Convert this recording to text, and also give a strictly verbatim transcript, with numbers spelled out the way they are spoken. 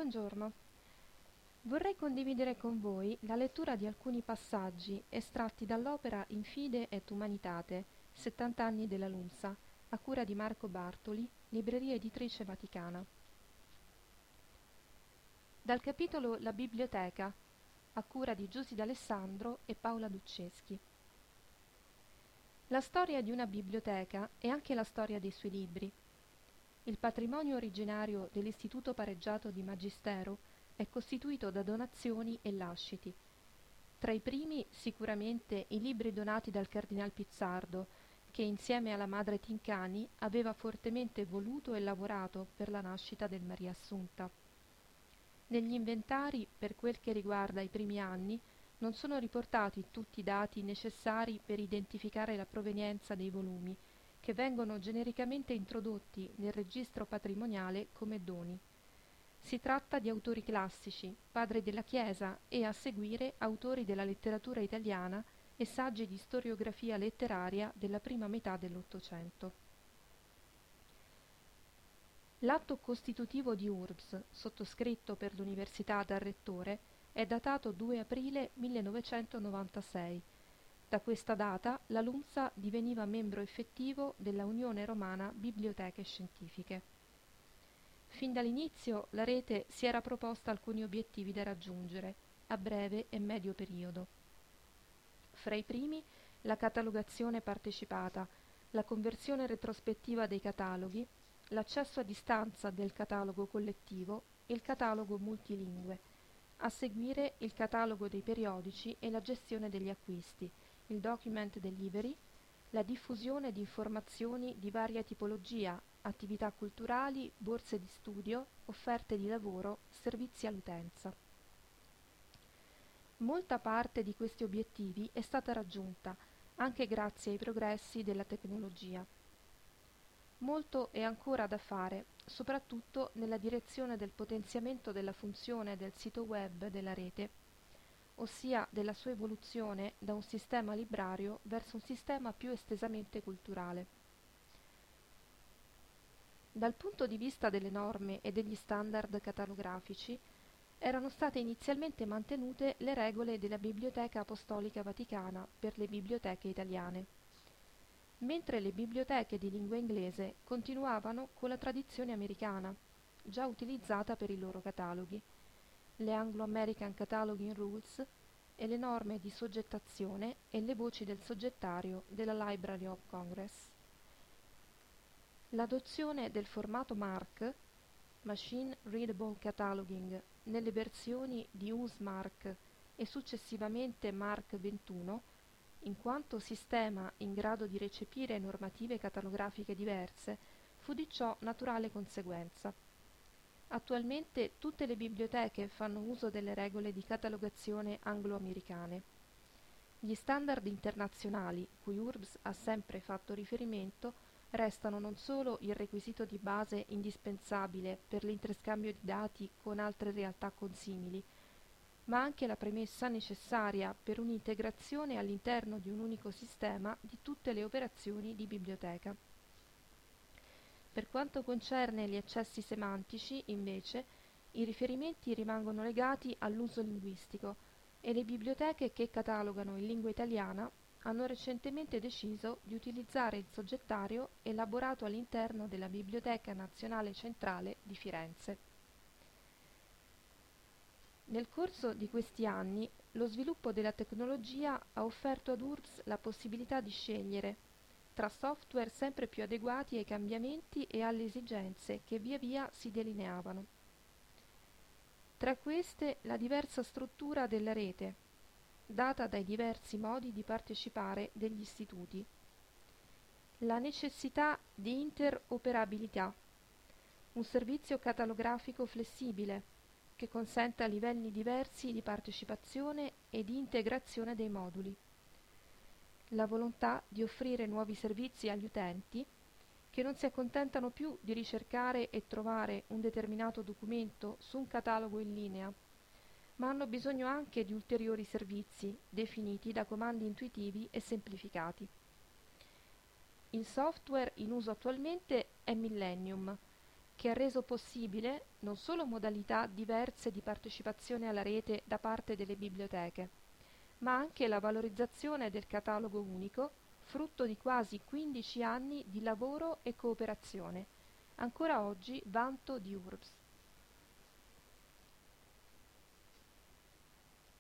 Buongiorno. Vorrei condividere con voi la lettura di alcuni passaggi estratti dall'opera In Fide et Humanitate, settanta anni della LUMSA, a cura di Marco Bartoli, Libreria Editrice Vaticana. Dal capitolo La Biblioteca, a cura di Giusy D'Alessandro e Paola Ducceschi. La storia di una biblioteca è anche la storia dei suoi libri. Il patrimonio originario dell'Istituto Pareggiato di Magistero è costituito da donazioni e lasciti. Tra i primi sicuramente i libri donati dal Cardinal Pizzardo, che insieme alla madre Tincani aveva fortemente voluto e lavorato per la nascita del Maria Assunta. Negli inventari, per quel che riguarda i primi anni, non sono riportati tutti i dati necessari per identificare la provenienza dei volumi, che vengono genericamente introdotti nel registro patrimoniale come doni. Si tratta di autori classici, padri della Chiesa e, a seguire, autori della letteratura italiana e saggi di storiografia letteraria della prima metà dell'Ottocento. L'atto costitutivo di U R B S, sottoscritto per l'Università dal Rettore, è datato due aprile millenovecentonovantasei. Da questa data la LUMSA diveniva membro effettivo della Unione Romana Biblioteche Scientifiche. Fin dall'inizio la rete si era proposta alcuni obiettivi da raggiungere, a breve e medio periodo. Fra i primi la catalogazione partecipata, la conversione retrospettiva dei cataloghi, l'accesso a distanza del catalogo collettivo e il catalogo multilingue, a seguire il catalogo dei periodici e la gestione degli acquisti, il document delivery, la diffusione di informazioni di varia tipologia, attività culturali, borse di studio, offerte di lavoro, servizi all'utenza. Molta parte di questi obiettivi è stata raggiunta, anche grazie ai progressi della tecnologia. Molto è ancora da fare, soprattutto nella direzione del potenziamento della funzione del sito web della rete, ossia della sua evoluzione da un sistema librario verso un sistema più estesamente culturale. Dal punto di vista delle norme e degli standard catalografici, erano state inizialmente mantenute le regole della Biblioteca Apostolica Vaticana per le biblioteche italiane, mentre le biblioteche di lingua inglese continuavano con la tradizione americana, già utilizzata per i loro cataloghi, le Anglo-American Cataloging Rules e le norme di soggettazione e le voci del soggettario della Library of Congress. L'adozione del formato M A R C, Machine Readable Cataloging, nelle versioni di U S M A R C e successivamente M A R C ventuno, in quanto sistema in grado di recepire normative catalografiche diverse, fu di ciò naturale conseguenza. Attualmente tutte le biblioteche fanno uso delle regole di catalogazione anglo-americane. Gli standard internazionali, cui U R B S ha sempre fatto riferimento, restano non solo il requisito di base indispensabile per l'interscambio di dati con altre realtà consimili, ma anche la premessa necessaria per un'integrazione all'interno di un unico sistema di tutte le operazioni di biblioteca. Per quanto concerne gli accessi semantici, invece, i riferimenti rimangono legati all'uso linguistico e le biblioteche che catalogano in lingua italiana hanno recentemente deciso di utilizzare il soggettario elaborato all'interno della Biblioteca Nazionale Centrale di Firenze. Nel corso di questi anni, lo sviluppo della tecnologia ha offerto ad U R B S la possibilità di scegliere tra software sempre più adeguati ai cambiamenti e alle esigenze che via via si delineavano. Tra queste la diversa struttura della rete, data dai diversi modi di partecipare degli istituti. La necessità di interoperabilità, un servizio catalografico flessibile che consenta livelli diversi di partecipazione e di integrazione dei moduli. La volontà di offrire nuovi servizi agli utenti che non si accontentano più di ricercare e trovare un determinato documento su un catalogo in linea, ma hanno bisogno anche di ulteriori servizi definiti da comandi intuitivi e semplificati. Il software in uso attualmente è Millennium, che ha reso possibile non solo modalità diverse di partecipazione alla rete da parte delle biblioteche, ma anche la valorizzazione del catalogo unico, frutto di quasi quindici anni di lavoro e cooperazione, ancora oggi vanto di U R B S.